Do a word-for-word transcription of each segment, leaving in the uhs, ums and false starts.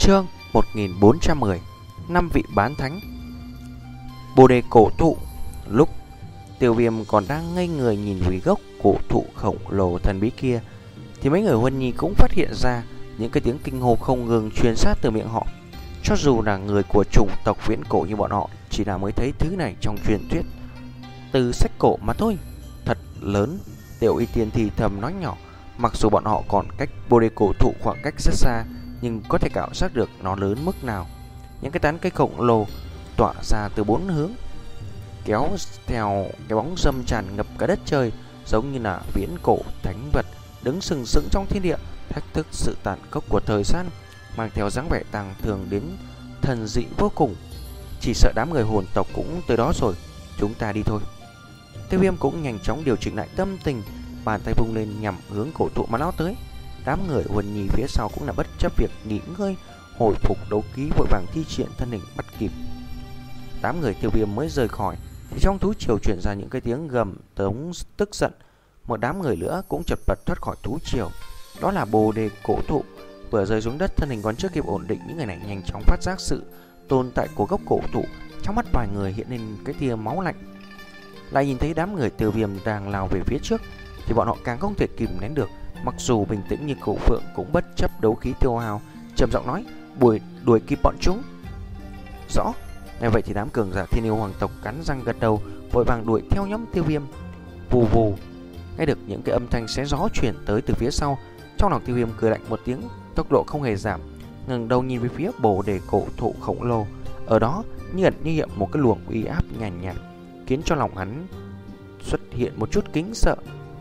Chương một nghìn bốn trăm mười. Năm vị bán thánh. Bồ đề cổ thụ. Lúc Tiêu Viêm còn đang ngây người nhìn quý gốc cổ thụ khổng lồ thần bí kia, thì mấy người Huân Nhi cũng phát hiện ra những cái tiếng kinh hô không ngừng truyền sát từ miệng họ. Cho dù là người của chủng tộc viễn cổ như bọn họ, chỉ là mới thấy thứ này trong truyền thuyết từ sách cổ mà thôi. Thật lớn. Tiểu Y Tiên thì thầm nói nhỏ. Mặc dù bọn họ còn cách bồ đề cổ thụ khoảng cách rất xa, nhưng có thể cảm giác được nó lớn mức nào. Những cái tán cây khổng lồ tỏa ra từ bốn hướng, kéo theo cái bóng râm tràn ngập cả đất trời, giống như là viễn cổ thánh vật đứng sừng sững trong thiên địa, thách thức sự tàn khốc của thời gian, mang theo dáng vẻ tàng thường đến thần dị vô cùng. Chỉ sợ đám người hồn tộc cũng tới đó rồi, chúng ta đi thôi. Tiêu Viêm cũng nhanh chóng điều chỉnh lại tâm tình, bàn tay vung lên nhằm hướng cổ thụ mà lao tới. Đám người Huân Nhi phía sau cũng là bất chấp việc nghỉ ngơi, hồi phục đấu khí, vội vàng thi triển thân hình bắt kịp. Đám người Tiêu Viêm mới rời khỏi thì trong thú triều truyền ra những cái tiếng gầm tống tức giận. Một đám người nữa cũng chật vật thoát khỏi thú triều. Đó là bồ đề cổ thụ. Vừa rơi xuống đất, thân hình còn chưa kịp ổn định, những người này nhanh chóng phát giác sự tồn tại của gốc cổ thụ. Trong mắt vài người hiện lên cái tia máu lạnh. Lại nhìn thấy đám người Tiêu Viêm đang lao về phía trước thì bọn họ càng không thể kìm nén được. Mặc dù bình tĩnh như Cổ Phượng cũng bất chấp đấu khí tiêu hao, trầm giọng nói: "Đuổi đuổi kịp bọn chúng." Rõ. Nghe vậy thì đám cường giả Thiên Yêu Hoàng tộc cắn răng gật đầu, vội vàng đuổi theo nhóm Tiêu Viêm. Vù vù. Nghe được những cái âm thanh xé gió truyền tới từ phía sau, trong lòng Tiêu Viêm cười lạnh một tiếng, tốc độ không hề giảm, ngẩng đầu nhìn về phía bồ đề cổ thụ khổng lồ. Ở đó như ẩn như hiện một cái luồng uy áp nhàn nhạt, khiến cho lòng hắn xuất hiện một chút kính sợ.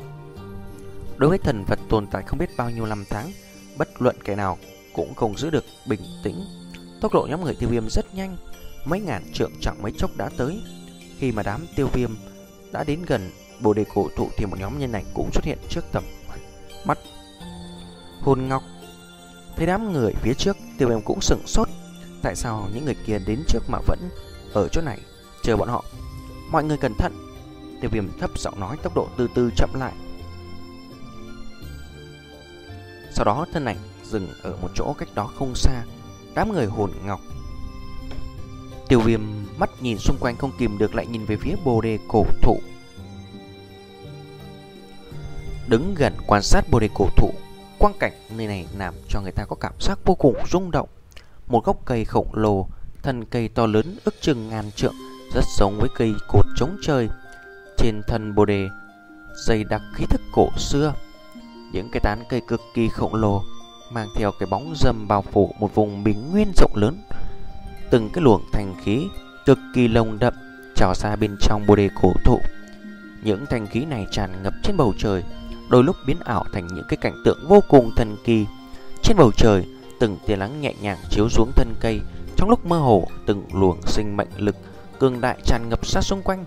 Đối với thần vật tồn tại không biết bao nhiêu năm tháng, bất luận kẻ nào cũng không giữ được bình tĩnh. Tốc độ nhóm người Tiêu Viêm rất nhanh, mấy ngàn trượng chẳng mấy chốc đã tới. Khi mà đám Tiêu Viêm đã đến gần bồ đề cổ thụ thì một nhóm nhân ảnh cũng xuất hiện trước tầm mắt. Hồn Ngọc. Thấy đám người phía trước, Tiêu Viêm cũng sững sốt. Tại sao những người kia đến trước mà vẫn ở chỗ này chờ bọn họ? Mọi người cẩn thận. Tiêu Viêm thấp giọng nói, tốc độ từ từ chậm lại. Sau đó thân ảnh dừng ở một chỗ cách đó không xa. Đám người Hồn Ngọc. Tiêu Viêm mắt nhìn xung quanh không kìm được, lại nhìn về phía bồ đề cổ thụ. Đứng gần quan sát bồ đề cổ thụ, quang cảnh nơi này làm cho người ta có cảm giác vô cùng rung động. Một gốc cây khổng lồ, thân cây to lớn ước chừng ngàn trượng, rất giống với cây cột chống trời. Trên thân bồ đề dày đặc khí thức cổ xưa. Những cái tán cây cực kỳ khổng lồ mang theo cái bóng râm bao phủ một vùng bình nguyên rộng lớn. Từng cái luồng thanh khí cực kỳ nồng đậm trào ra bên trong bồ đề cổ thụ. Những thanh khí này tràn ngập trên bầu trời, đôi lúc biến ảo thành những cái cảnh tượng vô cùng thần kỳ. Trên bầu trời, từng tia nắng nhẹ nhàng chiếu xuống thân cây, trong lúc mơ hồ, từng luồng sinh mệnh lực cường đại tràn ngập sát xung quanh,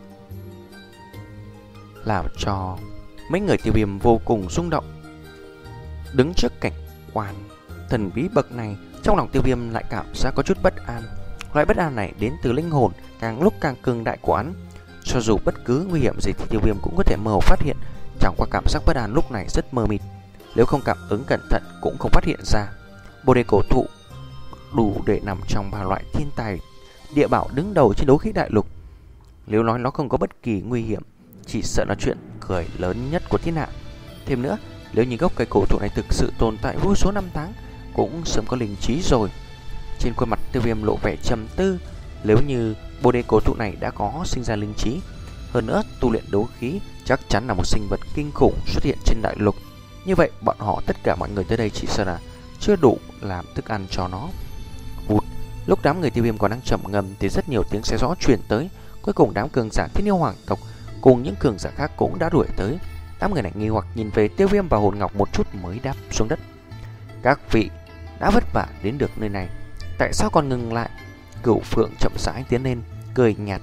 làm cho mấy người Tiêu Viêm vô cùng rung động. Đứng trước cảnh quan thần bí bậc này, trong lòng Tiêu Viêm lại cảm giác có chút bất an. Loại bất an này đến từ linh hồn càng lúc càng cường đại của hắn. Cho dù bất cứ nguy hiểm gì thì Tiêu Viêm cũng có thể mơ hồ phát hiện, chẳng qua cảm giác bất an lúc này rất mờ mịt. Nếu không cảm ứng cẩn thận cũng không phát hiện ra. Bồ đề cổ thụ đủ để nằm trong ba loại thiên tài địa bảo đứng đầu trên đấu khí đại lục. Nếu nói nó không có bất kỳ nguy hiểm, chỉ sợ là chuyện cười lớn nhất của thiên hạ. Thêm nữa, nếu như gốc cây cổ thụ này thực sự tồn tại vô số năm tháng, cũng sớm có linh trí rồi. Trên khuôn mặt Tiêu Viêm lộ vẻ trầm tư. Nếu như bồ đề cổ thụ này đã có sinh ra linh trí, hơn nữa tu luyện đấu khí, chắc chắn là một sinh vật kinh khủng xuất hiện trên đại lục. Như vậy bọn họ tất cả mọi người tới đây chỉ sợ là chưa đủ làm thức ăn cho nó. Vụt. Lúc đám người Tiêu Viêm còn đang trầm ngâm thì rất nhiều tiếng xé gió truyền tới. Cuối cùng đám cường giả Thiên Yêu Hoàng tộc cùng những cường giả khác cũng đã đuổi tới. Đám người này nghi hoặc nhìn về Tiêu Viêm và Hồn Ngọc một chút mới đáp xuống đất. Các vị đã vất vả đến được nơi này, tại sao còn ngừng lại? Cửu Phượng chậm rãi tiến lên, cười nhạt.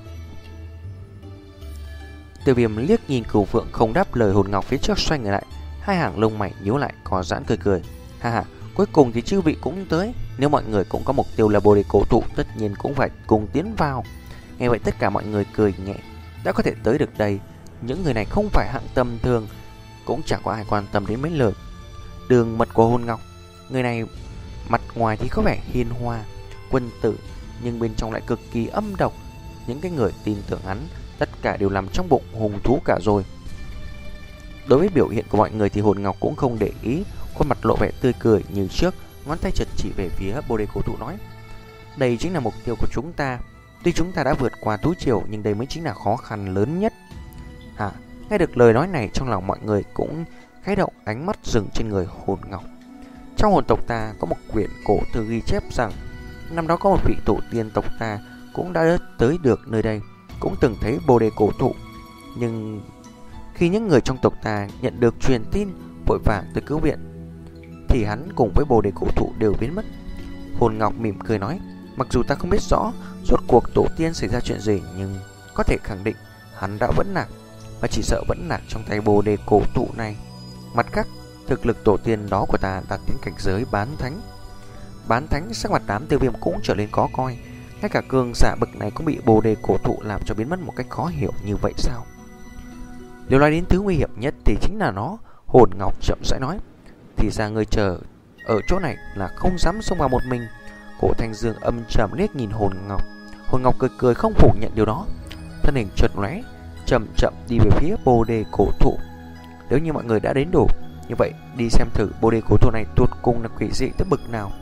Tiêu Viêm liếc nhìn Cửu Phượng không đáp lời, Hồn Ngọc phía trước xoay người lại, hai hàng lông mày nhíu lại, có giãn cười cười. Ha ha, cuối cùng thì chư vị cũng tới. Nếu mọi người cũng có mục tiêu là bồ đề cổ thụ, tất nhiên cũng phải cùng tiến vào. Nghe vậy tất cả mọi người cười nhẹ. Đã có thể tới được đây, những người này không phải hạng tầm thường, cũng chẳng có ai quan tâm đến mấy lời đường mật của Hồn Ngọc. Người này Mặt ngoài thì có vẻ hiền hòa, quân tử, nhưng bên trong lại cực kỳ âm độc. Những cái người tin tưởng hắn tất cả đều làm trong bụng hung thú cả rồi. Đối với biểu hiện của mọi người thì Hồn Ngọc cũng không để ý, khuôn mặt lộ vẻ tươi cười như trước, ngón tay chợt chỉ về phía Bồ Đề Cổ Thụ nói: đây chính là mục tiêu của chúng ta. Tuy chúng ta đã vượt qua thú triều, nhưng đây mới chính là khó khăn lớn nhất. Hả? Nghe được lời nói này, trong lòng mọi người cũng khẽ động, ánh mắt dừng trên người Hồn Ngọc. Trong hồn tộc ta có một quyển cổ thư ghi chép rằng năm đó có một vị tổ tiên tộc ta cũng đã tới được nơi đây, cũng từng thấy Bồ Đề Cổ Thụ. Nhưng khi những người trong tộc ta nhận được truyền tin vội vàng tới cứu viện, thì hắn cùng với Bồ Đề Cổ Thụ đều biến mất. Hồn Ngọc mỉm cười nói: mặc dù ta không biết rõ rốt cuộc tổ tiên xảy ra chuyện gì, nhưng có thể khẳng định hắn đã vẫn lạc, và chỉ sợ vẫn lạc trong tay Bồ Đề Cổ Thụ này. Mặt khác, thực lực tổ tiên đó của ta đạt đến cảnh giới bán thánh. Bán thánh, sắc mặt đám Tiêu Viêm cũng trở nên khó coi. Ngay cả cường giả bậc này cũng bị Bồ Đề Cổ Thụ làm cho biến mất một cách khó hiểu như vậy sao? Nếu nói đến thứ nguy hiểm nhất thì chính là nó. Hồn Ngọc chậm rãi nói: thì ra người chờ ở chỗ này là không dám xông vào một mình. Cổ Thanh Dương âm trầm liếc nhìn Hồn Ngọc. Hồn Ngọc cười cười không phủ nhận điều đó, thân hình chợt lóe, chậm chậm đi về phía Bồ Đề Cổ Thụ. Nếu như mọi người đã đến đủ, như vậy đi xem thử Bồ Đề Cổ Thụ này tuột cùng là quỷ dị tới bực nào.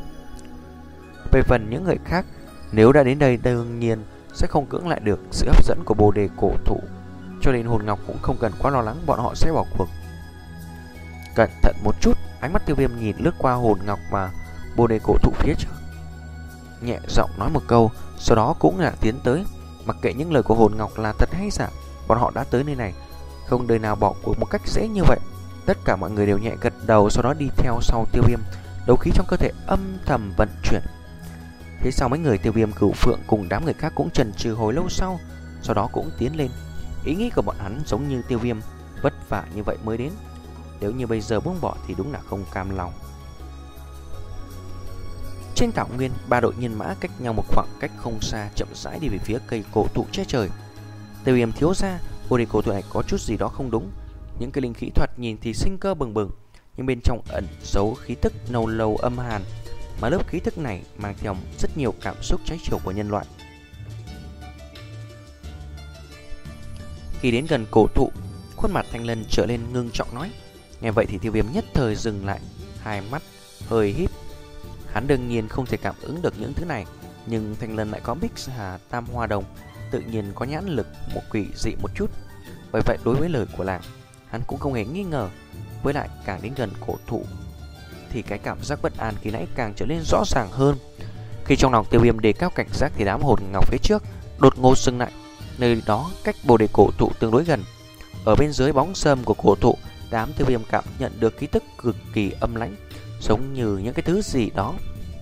Về phần những người khác, nếu đã đến đây đương nhiên sẽ không cưỡng lại được sự hấp dẫn của Bồ Đề Cổ Thụ, cho nên Hồn Ngọc cũng không cần quá lo lắng bọn họ sẽ bỏ cuộc. Cẩn thận một chút, ánh mắt Tiêu Viêm nhìn lướt qua Hồn Ngọc và Bồ Đề Cổ Thụ phía trước, nhẹ giọng nói một câu, sau đó cũng là tiến tới. Mặc kệ những lời của Hồn Ngọc là thật hay giả, bọn họ đã tới nơi này, không đời nào bỏ cuộc một cách dễ như vậy. Tất cả mọi người đều nhẹ gật đầu, sau đó đi theo sau Tiêu Viêm, đấu khí trong cơ thể âm thầm vận chuyển. Phía sau mấy người Tiêu Viêm, Cửu Phượng cùng đám người khác cũng chần chừ hồi lâu sau, sau đó cũng tiến lên. Ý nghĩ của bọn hắn giống như Tiêu Viêm, vất vả như vậy mới đến, nếu như bây giờ buông bỏ thì đúng là không cam lòng. Trên thảo nguyên, ba đội nhân mã cách nhau một khoảng cách không xa chậm rãi đi về phía cây cổ thụ che trời. Tiêu Viêm thiếu gia, Bồ Đề Cổ Thụ này có chút gì đó không đúng. Những cái linh khí thoạt nhìn thì sinh cơ bừng bừng, nhưng bên trong ẩn giấu khí tức nâu lâu âm hàn, mà lớp khí tức này mang theo rất nhiều cảm xúc trái chiều của nhân loại. Khi đến gần cổ thụ, khuôn mặt Thanh Lân trở lên ngưng trọng nói. Nghe vậy thì Tiêu Viêm nhất thời dừng lại, hai mắt hơi híp. Hắn đương nhiên không thể cảm ứng được những thứ này, nhưng Thanh Lân lại có Bích Hà Tam Hoa Đồng, tự nhiên có nhãn lực một quỷ dị một chút. Bởi vậy đối với lời của làng, hắn cũng không hề nghi ngờ. Với lại càng đến gần cổ thụ thì cái cảm giác bất an khi nãy càng trở nên rõ ràng hơn. Khi trong lòng Tiêu Viêm đề cao cảnh giác thì đám Hồn Ngọc phía trước đột ngột dừng lại. Nơi đó cách Bồ Đề Cổ Thụ tương đối gần. Ở bên dưới bóng râm của cổ thụ, đám Tiêu Viêm cảm nhận được khí tức cực kỳ âm lãnh, giống như những cái thứ gì đó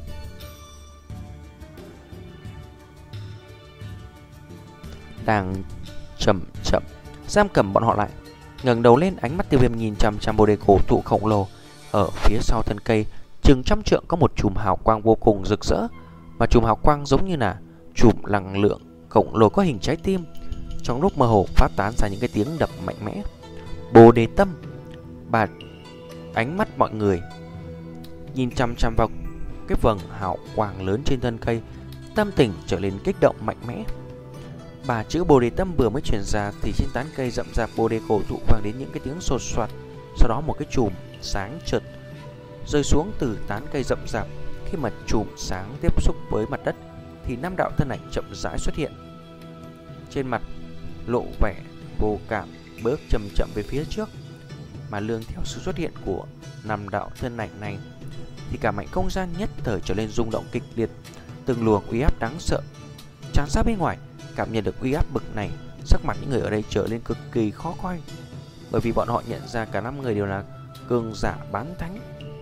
đang chậm chậm giam cầm bọn họ lại. Ngẩng đầu lên, ánh mắt Tiêu Viêm nhìn chằm chằm Bồ Đề Cổ Thụ khổng lồ. Ở phía sau thân cây chừng trăm trượng có một chùm hào quang vô cùng rực rỡ, mà chùm hào quang giống như là chùm năng lượng khổng lồ có hình trái tim, trong lúc mơ hồ phát tán ra những cái tiếng đập mạnh mẽ. Bồ Đề Tâm. Bà ánh mắt mọi người nhìn chằm chằm vào cái vầng hào quang lớn trên thân cây, tâm tình trở nên kích động mạnh mẽ. Bà chữ Bồ Đề Tâm vừa mới truyền ra thì trên tán cây rậm rạp Bồ Đề Cổ Thụ vang đến những cái tiếng sột soạt. Sau đó một cái chùm sáng chợt rơi xuống từ tán cây rậm rạp. Khi mà chùm sáng tiếp xúc với mặt đất thì năm đạo thân ảnh chậm rãi xuất hiện, trên mặt lộ vẻ vô cảm, bước chậm chậm về phía trước. Mà lương theo sự xuất hiện của năm đạo thân ảnh này thì cả mảnh không gian nhất thời trở nên rung động kịch liệt. Từng luồng uy áp đáng sợ tràn ra bên ngoài. Cảm nhận được uy áp bực này, sắc mặt những người ở đây trở nên cực kỳ khó coi, bởi vì bọn họ nhận ra cả năm người đều là cường giả bán thánh.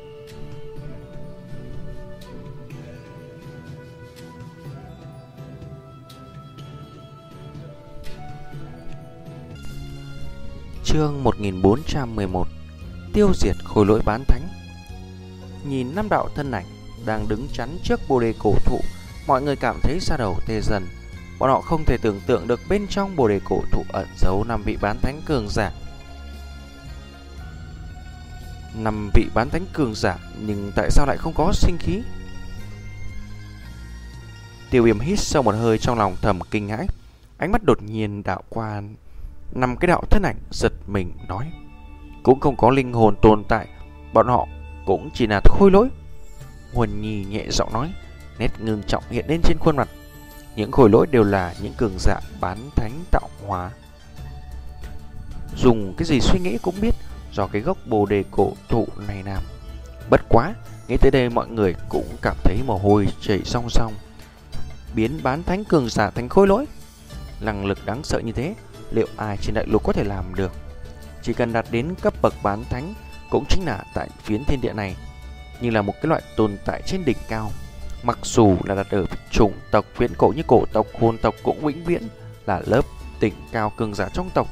Chương một nghìn bốn trăm mười một. Tiêu diệt khối lỗi bán thánh. Nhìn năm đạo thân ảnh đang đứng chắn trước Bồ Đề Cổ Thụ, mọi người cảm thấy da đầu tê dần. Bọn họ không thể tưởng tượng được bên trong Bồ Đề Cổ Thụ ẩn giấu năm vị bán thánh cường giả. Năm vị bán thánh cường giả, nhưng tại sao lại không có sinh khí? Tiêu Viêm hít sâu một hơi, trong lòng thầm kinh hãi. Ánh mắt đột nhiên đảo qua năm cái đạo thân ảnh, giật mình nói: cũng không có linh hồn tồn tại, bọn họ cũng chỉ là khôi lỗi. Huân Nhi nhẹ giọng nói, nét ngưng trọng hiện lên trên khuôn mặt. Những khôi lỗi đều là những cường giả bán thánh tạo hóa. Dùng cái gì suy nghĩ cũng biết do cái gốc bồ đề cổ thụ này làm. Bất quá, nghĩ tới đây mọi người cũng cảm thấy mồ hôi chảy song song. Biến bán thánh cường giả thành khôi lỗi, năng lực đáng sợ như thế, liệu ai trên đại lục có thể làm được? Chỉ cần đạt đến cấp bậc bán thánh, cũng chính là tại phiến thiên địa này, như là một cái loại tồn tại trên đỉnh cao. Mặc dù là đặt ở chủng tộc viễn cổ như cổ tộc, hồn tộc cũng vĩnh viễn là lớp đỉnh cao cường giả trong tộc.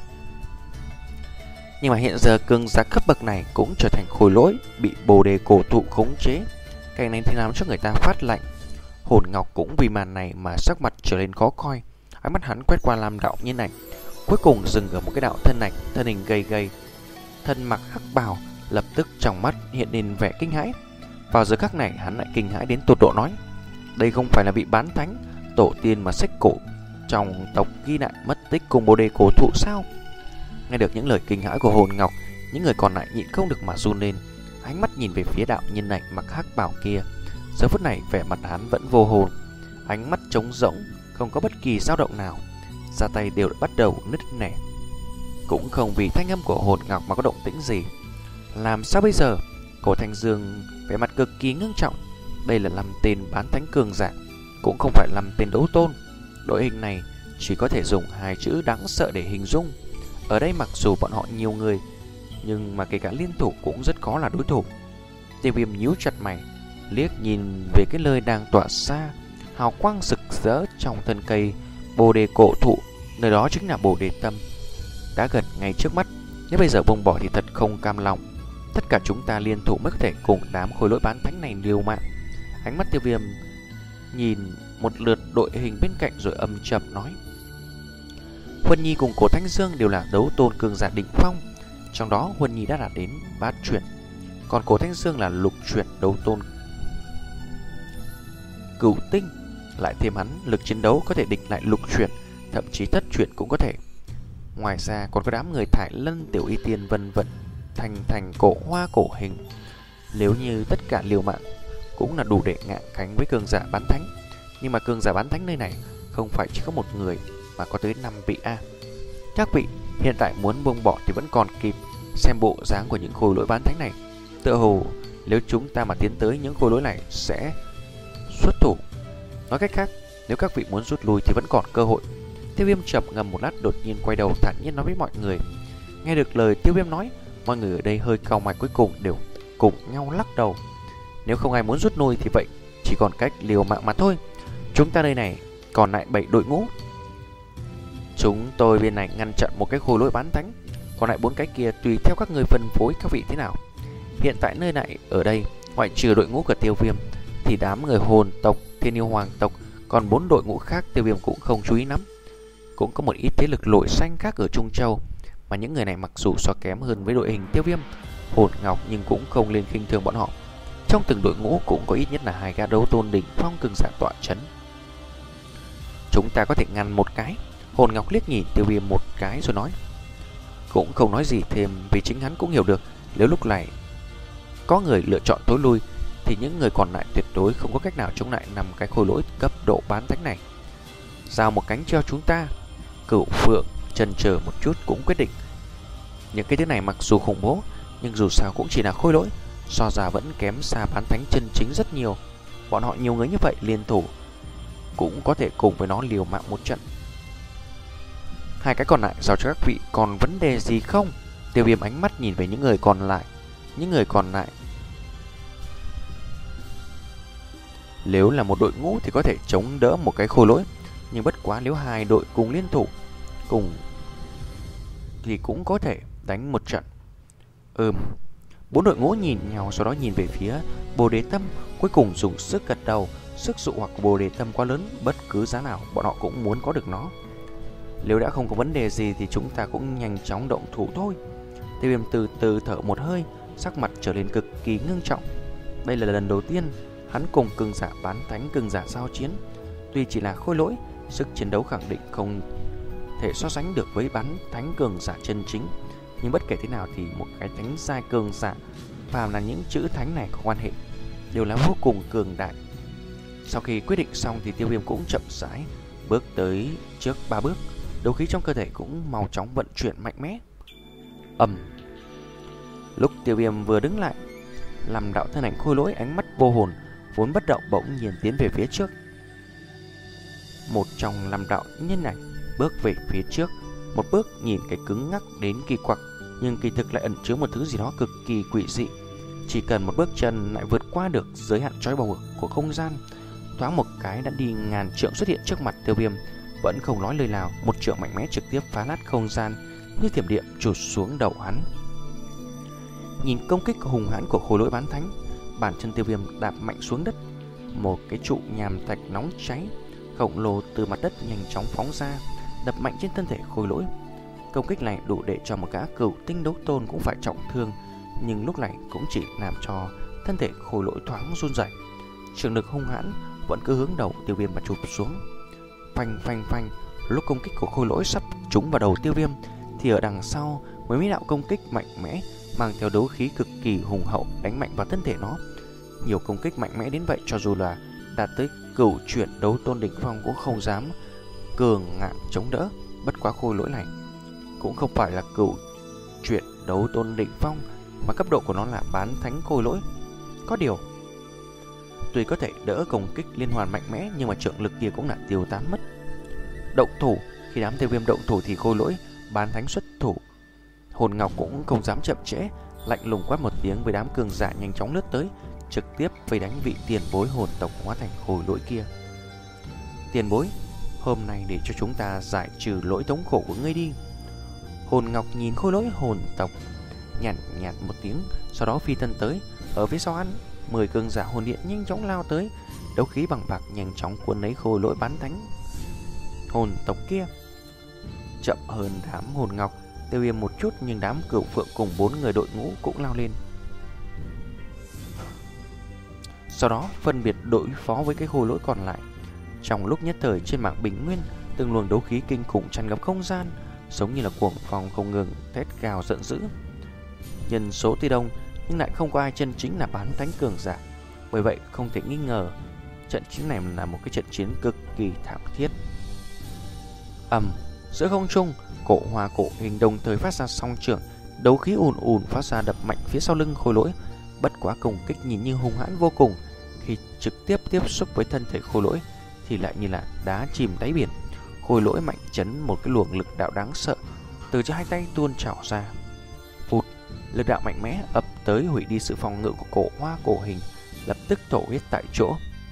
Nhưng mà hiện giờ cường giả cấp bậc này cũng trở thành khôi lỗi, bị bồ đề cổ thụ khống chế. Cái này thì làm cho người ta phát lạnh. Hồn Ngọc cũng vì màn này mà sắc mặt trở nên khó coi. Ánh mắt hắn quét qua làm đạo nhân ảnh, cuối cùng dừng ở một cái đạo thân ảnh, thân hình gầy gầy, thân mặc hắc bào, lập tức trong mắt hiện lên vẻ kinh hãi. Vào giờ khắc này hắn lại kinh hãi đến tột độ, nói: đây không phải là vị bán thánh tổ tiên mà sách cổ trong tộc ghi lại mất tích cùng bồ đề cổ thụ sao? Nghe được những lời kinh hãi của Hồn Ngọc, những người còn lại nhịn không được mà run lên, ánh mắt nhìn về phía đạo nhân ảnh mặc hắc bào kia. Giờ phút này vẻ mặt hắn vẫn vô hồn, ánh mắt trống rỗng, không có bất kỳ dao động nào, da tay đều đã bắt đầu nứt nẻ. Cũng không vì thanh âm của Hồn Ngọc mà có động tĩnh gì. Làm sao bây giờ? Cổ Thanh Dương vẻ mặt cực kỳ ngưng trọng. Đây là năm tên bán thánh cường giả, cũng không phải năm tên đấu tôn. Đội hình này chỉ có thể dùng hai chữ đáng sợ để hình dung. Ở đây mặc dù bọn họ nhiều người, nhưng mà kể cả liên thủ cũng rất khó là đối thủ. Tiêu Viêm nhíu chặt mày, liếc nhìn về cái nơi đang tỏa xa hào quang rực rỡ trong thân cây bồ đề cổ thụ. Nơi đó chính là bồ đề tâm, đã gần ngay trước mắt. Nếu bây giờ buông bỏ thì thật không cam lòng. Tất cả chúng ta liên thủ mới có thể cùng đám khối lỗi bán thánh này liều mạng. Ánh mắt Tiêu Viêm nhìn một lượt đội hình bên cạnh rồi âm trầm nói: Huân Nhi cùng Cổ Thanh Dương đều là đấu tôn cường giả đỉnh phong, trong đó Huân Nhi đã đạt đến bát chuyển, còn Cổ Thanh Dương là lục chuyển đấu tôn cửu tinh, lại thêm hắn lực chiến đấu có thể địch lại lục chuyển, thậm chí thất chuyển cũng có thể. Ngoài ra còn có đám người Thải Lân, Tiểu Y Tiên vân vân, thành thành cổ hoa cổ hình. Nếu như tất cả liều mạng cũng là đủ để ngạn cánh với cường giả bán thánh. Nhưng mà cường giả bán thánh nơi này không phải chỉ có một người mà có tới năm vị a. Các vị hiện tại muốn buông bỏ thì vẫn còn kịp. Xem bộ dáng của những khối lỗi bán thánh này, tựa hồ nếu chúng ta mà tiến tới những khối lỗi này sẽ xuất thủ. Nói cách khác, nếu các vị muốn rút lui thì vẫn còn cơ hội. Tiêu Viêm chậm ngầm một lát, đột nhiên quay đầu thản nhiên nói với mọi người. Nghe được lời Tiêu Viêm nói, mọi người ở đây hơi cau mày, cuối cùng đều cùng nhau lắc đầu. Nếu không ai muốn rút lui thì vậy chỉ còn cách liều mạng mà thôi. Chúng ta nơi này còn lại bảy đội ngũ. Chúng tôi bên này ngăn chặn một cái khối lỗi bán thánh, còn lại bốn cái kia tùy theo các người phân phối các vị thế nào. Hiện tại nơi này ở đây, ngoại trừ đội ngũ của Tiêu Viêm thì đám người hồn tộc, Thiên Yêu Hoàng tộc, còn bốn đội ngũ khác Tiêu Viêm cũng không chú ý lắm. Cũng có một ít thế lực lội xanh khác ở Trung Châu, mà những người này mặc dù so kém hơn với đội hình Tiêu Viêm, Hồn Ngọc, nhưng cũng không lên khinh thường bọn họ. Trong từng đội ngũ cũng có ít nhất là hai gã đấu tôn đỉnh phong cường giả tọa chấn. Chúng ta có thể ngăn một cái. Hồn Ngọc liếc nhìn Tiêu Viêm một cái rồi nói, cũng không nói gì thêm, vì chính hắn cũng hiểu được nếu lúc này có người lựa chọn tối lui thì những người còn lại tuyệt đối không có cách nào chống lại năm cái khối lỗi cấp độ bán thánh này. Giao một cánh cho chúng ta. Cửu Phượng chần chờ một chút cũng quyết định. Những cái thứ này mặc dù khủng bố, nhưng dù sao cũng chỉ là khối lỗi, so ra vẫn kém xa bán thánh chân chính rất nhiều. Bọn họ nhiều người như vậy liên thủ cũng có thể cùng với nó liều mạng một trận. Hai cái còn lại giao cho các vị, còn vấn đề gì không? Tiêu Viêm ánh mắt nhìn về những người còn lại. Những người còn lại nếu là một đội ngũ thì có thể chống đỡ một cái khối lỗi, nhưng bất quá nếu hai đội cùng liên thủ cùng thì cũng có thể đánh một trận. Ừm. Bốn đội ngũ nhìn nhau, sau đó nhìn về phía Bồ Đề Tâm, cuối cùng dùng sức gật đầu. Sức dụ hoặc của Bồ Đề Tâm quá lớn, bất cứ giá nào bọn họ cũng muốn có được nó. Nếu đã không có vấn đề gì thì chúng ta cũng nhanh chóng động thủ thôi. Tiêu Viêm từ từ thở một hơi, sắc mặt trở nên cực kỳ ngưng trọng. Đây là lần đầu tiên hắn cùng cường giả bán thánh cường giả giao chiến. Tuy chỉ là khôi lỗi, sức chiến đấu khẳng định không thể so sánh được với bán thánh cường giả chân chính, nhưng bất kể thế nào thì một cái thánh giai cường giả, phàm là những chữ thánh này có quan hệ, đều là vô cùng cường đại. Sau khi quyết định xong thì Tiêu Viêm cũng chậm rãi bước tới trước ba bước, đấu khí trong cơ thể cũng mau chóng vận chuyển mạnh mẽ. Ầm. Lúc Tiêu Viêm vừa đứng lại, làm đạo thân ảnh khôi lỗi ánh mắt vô hồn vốn bất động bỗng nhiên tiến về phía trước. Một trong làm đạo nhân ảnh bước về phía trước, một bước nhìn cái cứng ngắc đến kỳ quặc, nhưng kỳ thực lại ẩn chứa một thứ gì đó cực kỳ quỷ dị. Chỉ cần một bước chân lại vượt qua được giới hạn trói buộc của không gian, thoáng một cái đã đi ngàn trượng xuất hiện trước mặt Tiêu Viêm. Vẫn không nói lời nào, một trượng mạnh mẽ trực tiếp phá nát không gian, như thiểm điện chụp xuống đầu hắn. Nhìn công kích hùng hãn của khối lỗi bán thánh, bản chân Tiêu Viêm đạp mạnh xuống đất. Một cái trụ nhàm thạch nóng cháy khổng lồ từ mặt đất nhanh chóng phóng ra, đập mạnh trên thân thể khối lỗi. Công kích này đủ để cho một gã cửu tinh đấu tôn cũng phải trọng thương, nhưng lúc này cũng chỉ làm cho thân thể khối lỗi thoáng run rẩy. Trường lực hung hãn vẫn cứ hướng đầu Tiêu Viêm mà chụp xuống. Phanh phanh phanh, lúc công kích của khối lỗi sắp trúng vào đầu Tiêu Viêm thì ở đằng sau mấy mấy đạo công kích mạnh mẽ mang theo đấu khí cực kỳ hùng hậu đánh mạnh vào thân thể nó. Nhiều công kích mạnh mẽ đến vậy, cho dù là đạt tới cửu chuyển đấu tôn đỉnh phong cũng không dám cường ngạn chống đỡ. Bất quá khôi lỗi này cũng không phải là cửu chuyển đấu tôn đỉnh phong, mà cấp độ của nó là bán thánh khôi lỗi. Có điều, tuy có thể đỡ công kích liên hoàn mạnh mẽ, nhưng mà trượng lực kia cũng là tiêu tán mất. Động thủ, khi đám Tiêu Viêm động thủ thì khôi lỗi bán thánh xuất thủ. Hồn Ngọc cũng không dám chậm trễ, lạnh lùng quát một tiếng với đám cường giả nhanh chóng lướt tới, trực tiếp vây đánh vị tiền bối hồn tộc hóa thành khôi lỗi kia. Tiền bối, hôm nay để cho chúng ta giải trừ lỗi thống khổ của ngươi đi. Hồn Ngọc nhìn khôi lỗi hồn tộc, nhàn nhạt, nhạt một tiếng, sau đó phi thân tới. Ở phía sau hắn, mười cường giả hồn điện nhanh chóng lao tới, đấu khí bằng bạc nhanh chóng cuốn lấy khôi lỗi bán thánh hồn tộc kia. Chậm hơn đám Hồn Ngọc, Tiêu Viêm một chút, nhưng đám Cửu Phượng cùng bốn người đội ngũ cũng lao lên. Sau đó phân biệt đối phó với cái khôi lỗi còn lại. Trong lúc nhất thời trên mảng bình nguyên, từng luồng đấu khí kinh khủng tràn ngập không gian, giống như là cuồng phong không ngừng thét gào giận dữ. Nhân số tuy đông nhưng lại không có ai chân chính là bán thánh cường giả, bởi vậy không thể nghi ngờ trận chiến này là một cái trận chiến cực kỳ thảm thiết. Ầm, giữa không trung, cổ hoa cổ hình đồng thời phát ra song trưởng, đấu khí ùn ùn phát ra đập mạnh phía sau lưng khôi lỗi. Bất quá công kích nhìn như hung hãn vô cùng, khi trực tiếp tiếp xúc với thân thể khôi lỗi thì lại như là đá chìm đáy biển. Khôi lỗi mạnh chấn một cái luồng lực đạo đáng sợ từ trên hai tay tuôn trào ra. Phụt, lực đạo mạnh mẽ ập tới hủy đi sự phòng ngự của cổ hoa cổ hình, lập tức thổ huyết tại chỗ.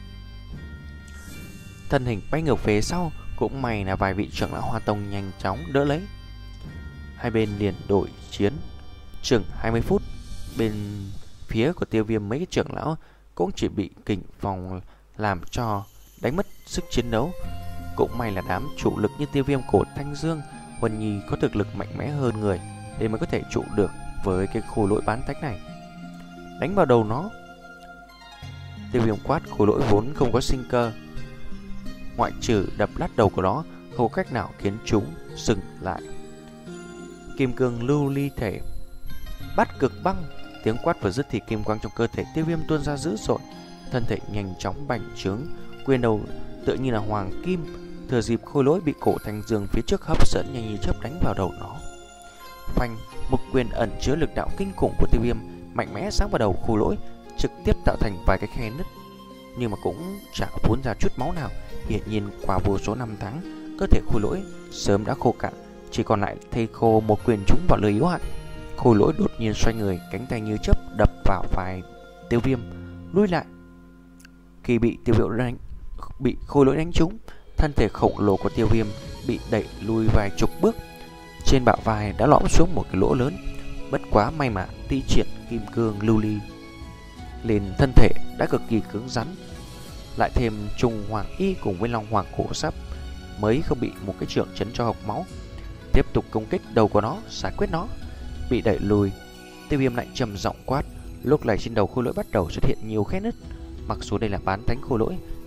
Thân hình bay ngược về sau, cũng may là vài vị trưởng lão Hoa Tông nhanh chóng đỡ lấy. Hai bên liền đổi chiến. Chừng hai mươi phút, bên phía của Tiêu Viêm mấy cái trưởng lão cũng chỉ bị kình phong làm cho đánh mất sức chiến đấu. Cũng may là đám chủ lực như Tiêu Viêm, Cổ Thanh Dương, Huân Nhi có thực lực mạnh mẽ hơn người, để mới có thể trụ được với cái khối lỗi bán thánh này. Đánh vào đầu nó. Tiêu Viêm quát, khối lỗi vốn không có sinh cơ, ngoại trừ đập lát đầu của nó, không có cách nào khiến chúng dừng lại. Kim cương lưu ly thể, bắt cực băng. Tiếng quát vừa dứt thì kim quang trong cơ thể Tiêu Viêm tuôn ra dữ dội, thân thể nhanh chóng bành trướng, quyền đầu tựa như là hoàng kim, thừa dịp khôi lỗi bị Cổ Thanh Dương phía trước hấp dẫn, nhanh như chớp đánh vào đầu nó. Phanh, một quyền ẩn chứa lực đạo kinh khủng của Tiêu Viêm mạnh mẽ sáng vào đầu khôi lỗi, trực tiếp tạo thành vài cái khe nứt, nhưng mà cũng chẳng phun ra chút máu nào. Hiển nhiên qua vô số năm tháng, cơ thể khôi lỗi sớm đã khô cạn, chỉ còn lại thây khô một quyền trúng vào lưỡi yếu hại. Khôi lỗi đột nhiên xoay người, cánh tay như chớp đập vào vai Tiêu Viêm, lùi lại. Khi bị Tiêu Viêm đánh, bị khôi lỗi đánh trúng, thân thể khổng lồ của Tiêu Viêm bị đẩy lùi vài chục bước, trên bả vai đã lõm xuống một cái lỗ lớn. Bất quá may mà thi triển kim cương lưu ly lên thân thể đã cực kỳ cứng rắn, lại thêm trùng hoàng y cùng với long hoàng cổ sắp, mới không bị một cái chưởng chấn cho hộc máu. Tiếp tục công kích đầu của nó, giải quyết nó. Bị đẩy lùi, Tiêu Viêm lại trầm giọng quát. Lúc này trên đầu khôi lỗi bắt đầu xuất hiện nhiều khe nứt. Mặc dù đây là bán thánh khôi lỗi,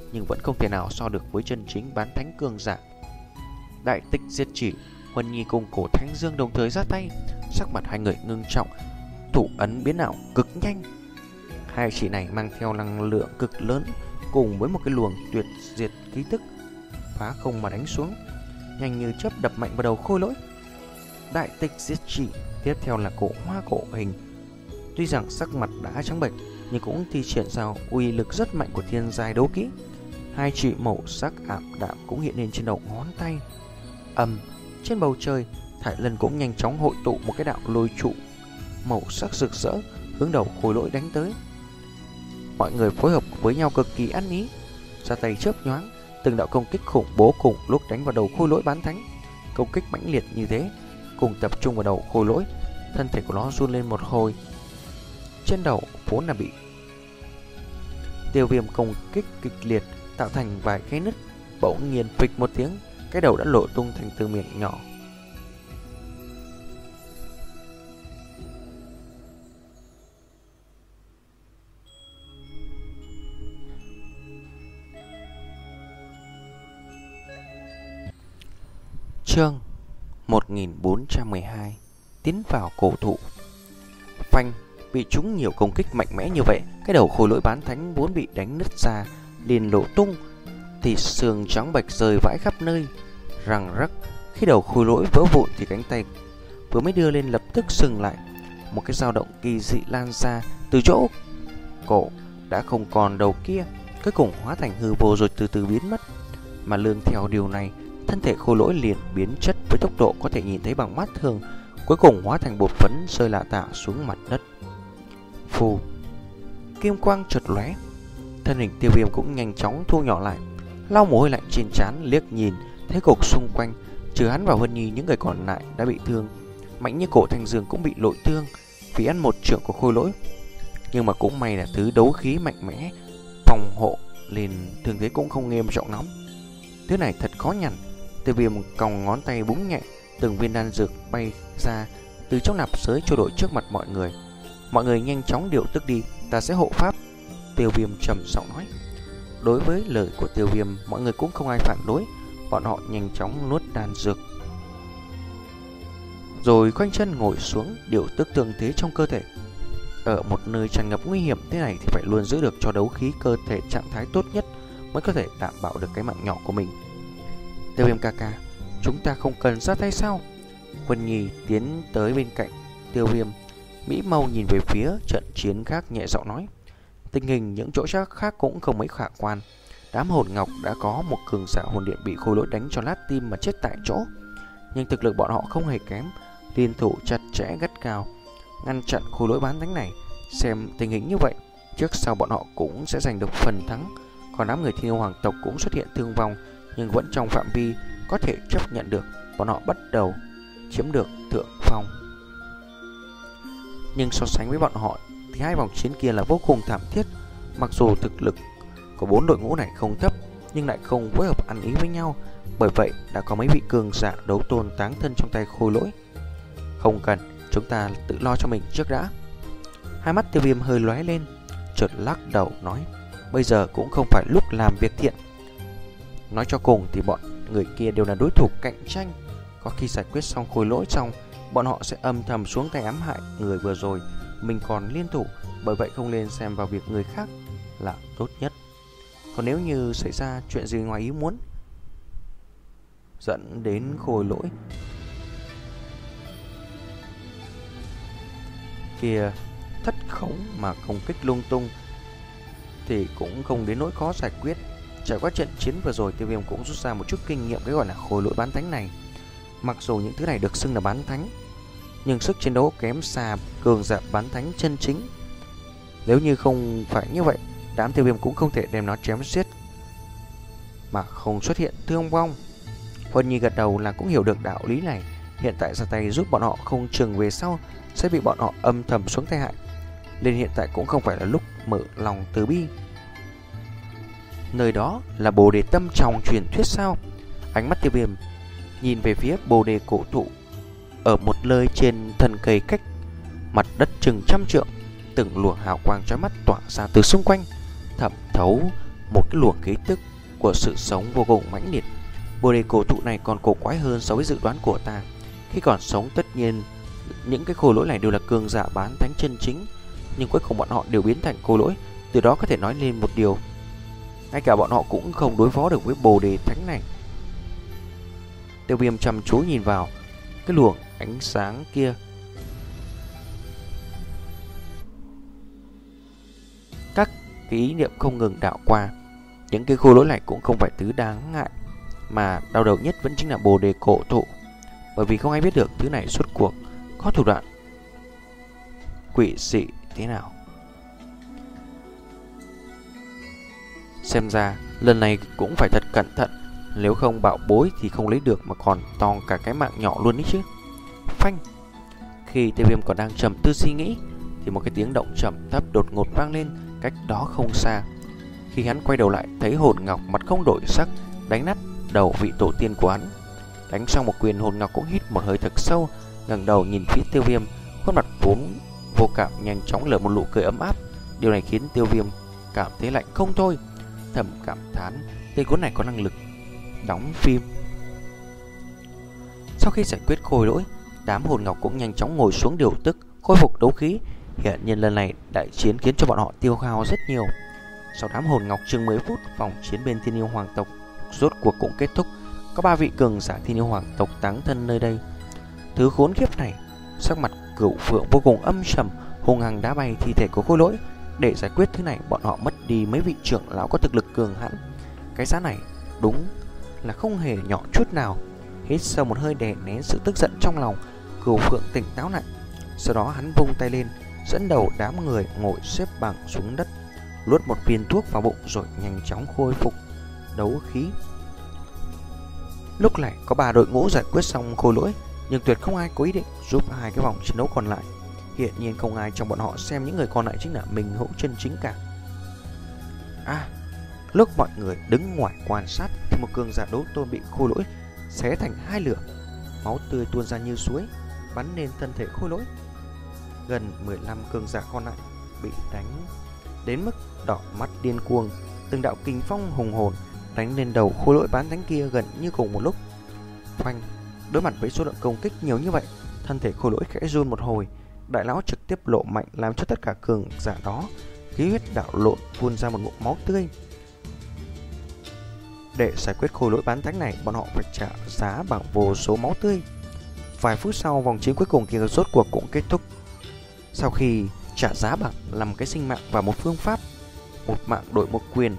nhưng vẫn không thể nào so được với chân chính bán thánh cường giả. Đại tích diệt chỉ, Huân Nhi cùng Cổ Thánh Dương đồng thời ra tay, sắc mặt hai người ngưng trọng, thủ ấn biến ảo cực nhanh. Hai chỉ này mang theo năng lượng cực lớn cùng với một cái luồng tuyệt diệt khí tức phá không mà đánh xuống, nhanh như chớp đập mạnh vào đầu Khôi Lỗi. Đại tích diệt chỉ, tiếp theo là cổ hoa cổ hình. Tuy rằng sắc mặt đã trắng bệch nhưng cũng thi triển ra uy lực rất mạnh của thiên giai đấu kỹ. Hai chỉ màu sắc ảm đạm cũng hiện lên trên đầu ngón tay. Ầm, trên bầu trời, Thải Lân cũng nhanh chóng hội tụ một cái đạo lôi trụ màu sắc rực rỡ hướng đầu Khôi Lỗi đánh tới. Mọi người phối hợp với nhau cực kỳ ăn ý, ra tay chớp nhoáng, từng đạo công kích khủng bố cùng lúc đánh vào đầu Khôi Lỗi bán thánh. Công kích mãnh liệt như thế cùng tập trung vào đầu Khôi Lỗi, thân thể của nó run lên một hồi. Trên đầu vốn là bị Tiêu Viêm công kích kịch liệt tạo thành vài cái nứt, bỗng nhiên phịch một tiếng, cái đầu đã lộ tung thành từng miệng nhỏ. Chương một nghìn bốn trăm mười hai, tiến vào cổ thụ. Phanh, bị trúng nhiều công kích mạnh mẽ như vậy, cái đầu Khôi Lỗi bán thánh vốn bị đánh nứt ra liền lộ tung, thịt xương trắng bạch rơi vãi khắp nơi, răng rắc. Khi đầu Khôi Lỗi vỡ vụn thì cánh tay vừa mới đưa lên lập tức dừng lại, một cái dao động kỳ dị lan ra từ chỗ cổ đã không còn đầu kia, cuối cùng hóa thành hư vô rồi từ từ biến mất. Mà lương theo điều này, thân thể Khôi Lỗi liền biến chất với tốc độ có thể nhìn thấy bằng mắt thường, cuối cùng hóa thành bột phấn rơi lạ tả xuống mặt đất. Phù, kim quang chợt lóe, thân hình Tiêu Viêm cũng nhanh chóng thu nhỏ lại, lau mồ hôi lạnh trên trán, liếc nhìn thấy cục xung quanh, trừ hắn và Huân Nhi, những người còn lại đã bị thương. Mạnh như Cổ Thanh Dương cũng bị nội thương vì ăn một trượng của Khôi Lỗi, nhưng mà cũng may là thứ đấu khí mạnh mẽ phòng hộ nên thương thế cũng không nghiêm trọng lắm. Thứ này thật khó nhằn. Tiêu Viêm còng ngón tay búng nhẹ, từng viên đan dược bay ra từ trong nạp giới trôi nổi trước mặt mọi người. Mọi người nhanh chóng điều tức đi, ta sẽ hộ pháp. Tiêu Viêm trầm giọng nói. Đối với lời của Tiêu Viêm, mọi người cũng không ai phản đối. Bọn họ nhanh chóng nuốt đan dược, rồi khoanh chân ngồi xuống điều tức thương thế trong cơ thể. Ở một nơi tràn ngập nguy hiểm thế này thì phải luôn giữ được cho đấu khí cơ thể trạng thái tốt nhất mới có thể đảm bảo được cái mạng nhỏ của mình. Tiêu Viêm ca ca, chúng ta không cần ra tay sao? Huân Nhi tiến tới bên cạnh Tiêu Viêm, mỹ mâu nhìn về phía trận chiến khác, nhẹ giọng nói. Tình hình những chỗ khác cũng không mấy khả quan. Đám hồn ngọc đã có một cường giả hồn điện bị Khôi Lỗi đánh cho lát tim mà chết tại chỗ, nhưng thực lực bọn họ không hề kém, liên thủ chặt chẽ gắt cao ngăn chặn Khôi Lỗi bán thánh này. Xem tình hình như vậy, trước sau bọn họ cũng sẽ giành được phần thắng. Còn đám người Thiên Yêu Hoàng tộc cũng xuất hiện thương vong, nhưng vẫn trong phạm vi có thể chấp nhận được. Bọn họ bắt đầu chiếm được thượng phong, nhưng so sánh với bọn họ thì hai vòng chiến kia là vô cùng thảm thiết. Mặc dù thực lực của bốn đội ngũ này không thấp, nhưng lại không phối hợp ăn ý với nhau. Bởi vậy đã có mấy vị cường giả đấu tôn táng thân trong tay Khôi Lỗi. Không cần, chúng ta tự lo cho mình trước đã. Hai mắt Tiêu Viêm hơi lóe lên, chợt lắc đầu nói. Bây giờ cũng không phải lúc làm việc thiện. Nói cho cùng thì bọn người kia đều là đối thủ cạnh tranh. Có khi giải quyết xong Khôi Lỗi xong, bọn họ sẽ âm thầm xuống tay ám hại người vừa rồi. Mình còn liên thủ, bởi vậy không nên xem vào việc người khác là tốt nhất. Còn nếu như xảy ra chuyện gì ngoài ý muốn dẫn đến Khôi Lỗi kia thất khống mà công kích lung tung thì cũng không đến nỗi khó giải quyết. Trải qua trận chiến vừa rồi, Tiêu Viêm cũng rút ra một chút kinh nghiệm cái gọi là Khôi Lỗi bán thánh này. Mặc dù những thứ này được xưng là bán thánh, nhưng sức chiến đấu kém xa cường giả bán thánh chân chính. Nếu như không phải như vậy, đám Tiêu Viêm cũng không thể đem nó chém giết mà không xuất hiện thương vong. Huân Nhi gật đầu là cũng hiểu được đạo lý này. Hiện tại ra tay giúp bọn họ không chừng về sau sẽ bị bọn họ âm thầm xuống tay hại, nên hiện tại cũng không phải là lúc mở lòng từ bi. Nơi đó là Bồ Đề Tâm trong truyền thuyết sao? Ánh mắt Tiêu Viêm nhìn về phía Bồ Đề cổ thụ ở một nơi trên thân cây cách mặt đất chừng trăm trượng. Từng luồng hào quang chói mắt tỏa ra từ xung quanh, thẩm thấu một cái luồng khí tức của sự sống vô cùng mãnh liệt. Bồ đề cổ thụ này còn cổ quái hơn so với dự đoán của ta. Khi còn sống tất nhiên những cái khôi lỗi này đều là cường giả bán thánh chân chính, nhưng cuối cùng bọn họ đều biến thành khôi lỗi. Từ đó có thể nói lên một điều, ngay cả bọn họ cũng không đối phó được với bồ đề thánh này. Tiêu Viêm chăm chú nhìn vào cái luồng ánh sáng kia. Các cái ý niệm không ngừng đảo qua. Những cái khôi lỗi này cũng không phải thứ đáng ngại, mà đau đầu nhất vẫn chính là bồ đề cổ thụ. Bởi vì không ai biết được thứ này suốt cuộc có thủ đoạn quỷ dị thế nào. Xem ra lần này cũng phải thật cẩn thận, nếu không bảo bối thì không lấy được mà còn to cả cái mạng nhỏ luôn đấy chứ. Phanh. Khi Tiêu Viêm còn đang trầm tư suy nghĩ thì một cái tiếng động trầm thấp đột ngột vang lên cách đó không xa. Khi hắn quay đầu lại thấy hồn ngọc mặt không đổi sắc đánh nát đầu vị tổ tiên của hắn. Đánh xong một quyền, hồn ngọc cũng hít một hơi thật sâu, ngẩng đầu nhìn phía Tiêu Viêm, khuôn mặt vốn vô cảm nhanh chóng nở một nụ cười ấm áp. Điều này khiến Tiêu Viêm cảm thấy lạnh không thôi, thầm cảm thán tên khốn này có năng lực đóng phim. Sau khi giải quyết khôi lỗi, đám hồn ngọc cũng nhanh chóng ngồi xuống điều tức, khôi phục đấu khí. Hiện nhiên lần này đại chiến khiến cho bọn họ tiêu hao rất nhiều. Sau đám hồn ngọc chừng mười phút, vòng chiến bên Thiên Yêu Hoàng tộc rốt cuộc cũng kết thúc. Có ba vị cường giả Thiên Yêu Hoàng tộc táng thân nơi đây. Thứ khốn kiếp này, sắc mặt Cửu Phượng vô cùng âm trầm, hung hăng đá bay thi thể của khôi lỗi. Để giải quyết thứ này, bọn họ mất đi mấy vị trưởng lão có thực lực cường hãn. Cái giá này đúng là không hề nhỏ chút nào. Hít sâu một hơi đè nén sự tức giận trong lòng, Cửu Phượng tỉnh táo lại. Sau đó hắn vung tay lên, dẫn đầu đám người ngồi xếp bằng xuống đất, luốt một viên thuốc vào bụng rồi nhanh chóng khôi phục đấu khí. Lúc này có ba đội ngũ giải quyết xong khôi lỗi, nhưng tuyệt không ai có ý định giúp hai cái vòng chiến đấu còn lại. Hiện nhiên không ai trong bọn họ xem những người còn lại chính là Minh Hữu chân chính cả. À, lúc mọi người đứng ngoài quan sát thì một cường giả đấu tôn bị khôi lỗi xé thành hai lửa, máu tươi tuôn ra như suối bắn lên thân thể khôi lỗi. Gần mười lăm cường giả còn lại bị đánh đến mức đỏ mắt điên cuồng, từng đạo kình phong hùng hồn đánh lên đầu khôi lỗi bán thánh kia gần như cùng một lúc. Phanh. Đối mặt với số lượng công kích nhiều như vậy, thân thể khôi lỗi khẽ run một hồi. Đại lão trực tiếp lộ mạnh làm cho tất cả cường giả đó khí huyết đảo lộn, phun ra một ngụm máu tươi. Để giải quyết khôi lỗi bán thánh này, bọn họ phải trả giá bằng vô số máu tươi. Vài phút sau, vòng chiến cuối cùng kia rốt cuộc cũng kết thúc. Sau khi trả giá bằng làm cái sinh mạng và một phương pháp, một mạng đổi một quyền,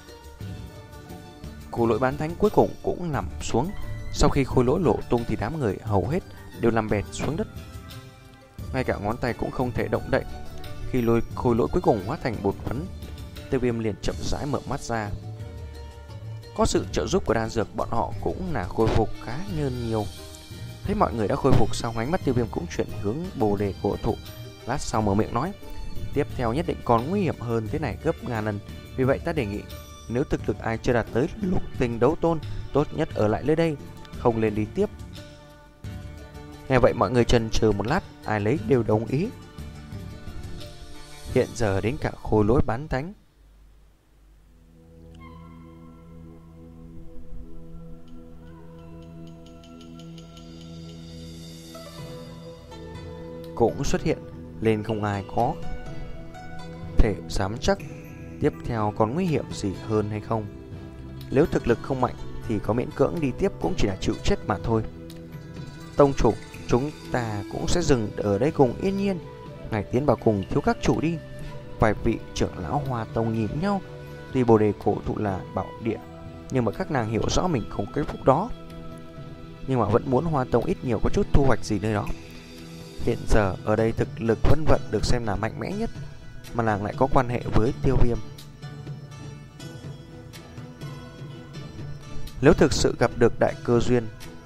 khôi lỗi bán thánh cuối cùng cũng nằm xuống. Sau khi khôi lỗi lộ tung thì đám người hầu hết đều nằm bệt xuống đất, ngay cả ngón tay cũng không thể động đậy. Khi lôi khôi lỗi cuối cùng hóa thành bột phấn, Tiêu Viêm liền chậm rãi mở mắt ra. Có sự trợ giúp của đan dược, bọn họ cũng là khôi phục khá hơn nhiều. Thấy mọi người đã khôi phục xong, ánh mắt Tiêu Viêm cũng chuyển hướng bồ đề cổ thụ. Lát sau mở miệng nói, tiếp theo nhất định còn nguy hiểm hơn thế này gấp ngàn lần. Vì vậy ta đề nghị, nếu thực lực ai chưa đạt tới lục tinh đấu tôn, tốt nhất ở lại nơi đây, không lên đi tiếp. Nghe vậy mọi người chần chừ một lát, ai lấy đều đồng ý. Hiện giờ đến cả khôi lỗi bán thánh cũng xuất hiện lên, không ai có thể dám chắc tiếp theo còn nguy hiểm gì hơn hay không. Nếu thực lực không mạnh thì có miễn cưỡng đi tiếp cũng chỉ là chịu chết mà thôi. Tông chủ, chúng ta cũng sẽ dừng ở đây cùng yên nhiên. Ngài tiến vào cùng thiếu các chủ đi. Vài vị trưởng lão Hoa Tông nhìn nhau. Tuy bồ đề cổ thụ là bảo địa, nhưng mà các nàng hiểu rõ mình không cái phúc đó, nhưng mà vẫn muốn Hoa Tông ít nhiều có chút thu hoạch gì nơi đó. Hiện giờ ở đây thực lực Vân Vận được xem là mạnh mẽ nhất, mà nàng lại có quan hệ với Tiêu Viêm. Nếu thực sự gặp được đại cơ duyên,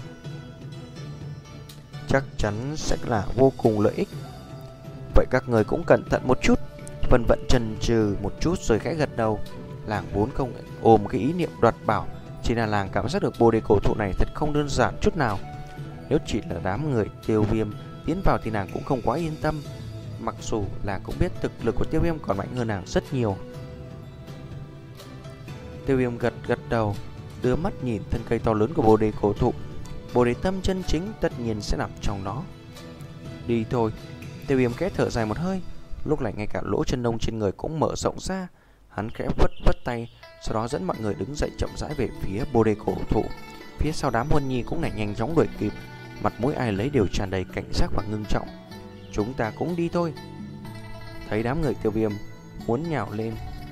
chắc chắn sẽ là vô cùng lợi ích. Vậy các người cũng cẩn thận một chút. Vân Vận chần chừ một chút rồi khẽ gật đầu. Làng vốn không ôm cái ý niệm đoạt bảo, chỉ là làng cảm giác được bồ đề cổ thụ này thật không đơn giản chút nào. Nếu chỉ là đám người Tiêu Viêm tiến vào thì nàng cũng không quá yên tâm, mặc dù là cũng biết thực lực của Tiêu Viêm còn mạnh hơn nàng rất nhiều. Tiêu Viêm gật gật đầu, đưa mắt nhìn thân cây to lớn của Bồ đề cổ thụ. Bồ đề tâm chân chính tất nhiên sẽ nằm trong đó. Đi thôi. Tiêu Viêm khẽ thở dài một hơi. Lúc này ngay cả lỗ chân lông trên người cũng mở rộng ra. Hắn khẽ vất vất tay, sau đó dẫn mọi người đứng dậy chậm rãi về phía Bồ đề cổ thụ. Phía sau đám Huân Nhi cũng lại nhanh chóng đuổi kịp, mặt mũi ai lấy đều tràn đầy cảnh giác và ngưng trọng. Chúng ta cũng đi thôi. Thấy đám người Tiêu Viêm muốn nhào lên,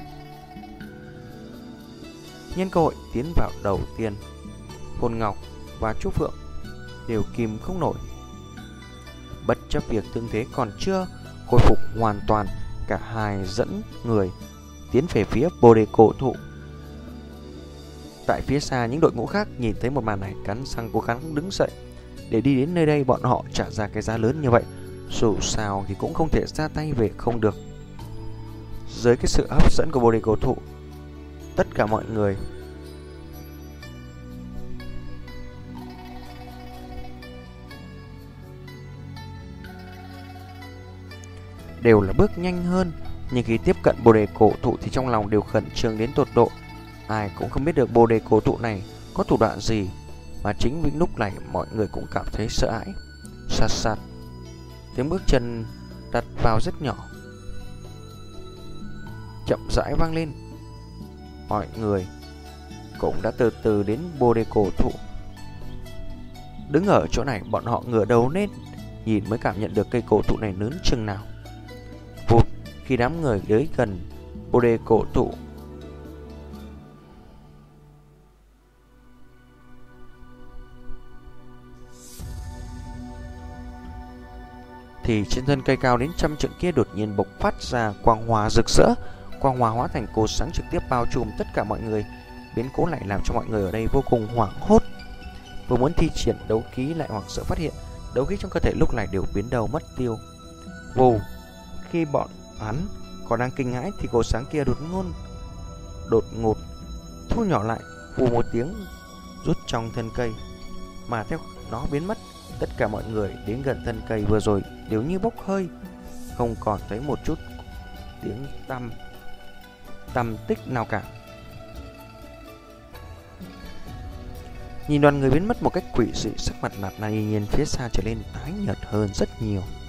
nhân cơ hội tiến vào đầu tiên, Phồn Ngọc và Trúc Phượng đều kìm không nổi. Bất chấp việc tương thế còn chưa khôi phục hoàn toàn, cả hai dẫn người tiến về phía Bồ đề cổ thụ. Tại phía xa, những đội ngũ khác nhìn thấy một màn này cắn răng cố gắng đứng dậy. Để đi đến nơi đây bọn họ trả ra cái giá lớn như vậy, dù sao thì cũng không thể ra tay về không được. Dưới cái sự hấp dẫn của Bồ đề cổ thụ, tất cả mọi người đều là bước nhanh hơn. Nhưng khi tiếp cận Bồ đề cổ thụ thì trong lòng đều khẩn trương đến tột độ. Ai cũng không biết được Bồ đề cổ thụ này có thủ đoạn gì, mà chính vì lúc này mọi người cũng cảm thấy sợ hãi. Sạt sạt, tiếng bước chân đặt vào rất nhỏ chậm rãi vang lên. Mọi người cũng đã từ từ đến Bồ đề cổ thụ. Đứng ở chỗ này, bọn họ ngửa đầu lên nhìn mới cảm nhận được cây cổ thụ này lớn chừng nào. Vụt, khi đám người tới gần Bồ đề cổ thụ, thì trên thân cây cao đến trăm trượng kia đột nhiên bộc phát ra quang hòa rực rỡ. Quang hòa hóa thành cột sáng trực tiếp bao trùm tất cả mọi người. Biến cố lại làm cho mọi người ở đây vô cùng hoảng hốt. Vừa muốn thi triển đấu khí lại hoảng sợ phát hiện đấu khí trong cơ thể lúc này đều biến đầu mất tiêu. Vù, khi bọn hắn còn đang kinh hãi thì cột sáng kia đột ngột đột ngột thu nhỏ lại, vù một tiếng rút trong thân cây, mà theo nó biến mất, tất cả mọi người đến gần thân cây vừa rồi đều như bốc hơi, không còn thấy một chút tiếng tăm tăm tích nào cả. Nhìn đoàn người biến mất một cách quỷ dị, sắc mặt Nạp Na Y Nhiên phía xa trở lên tái nhợt hơn rất nhiều.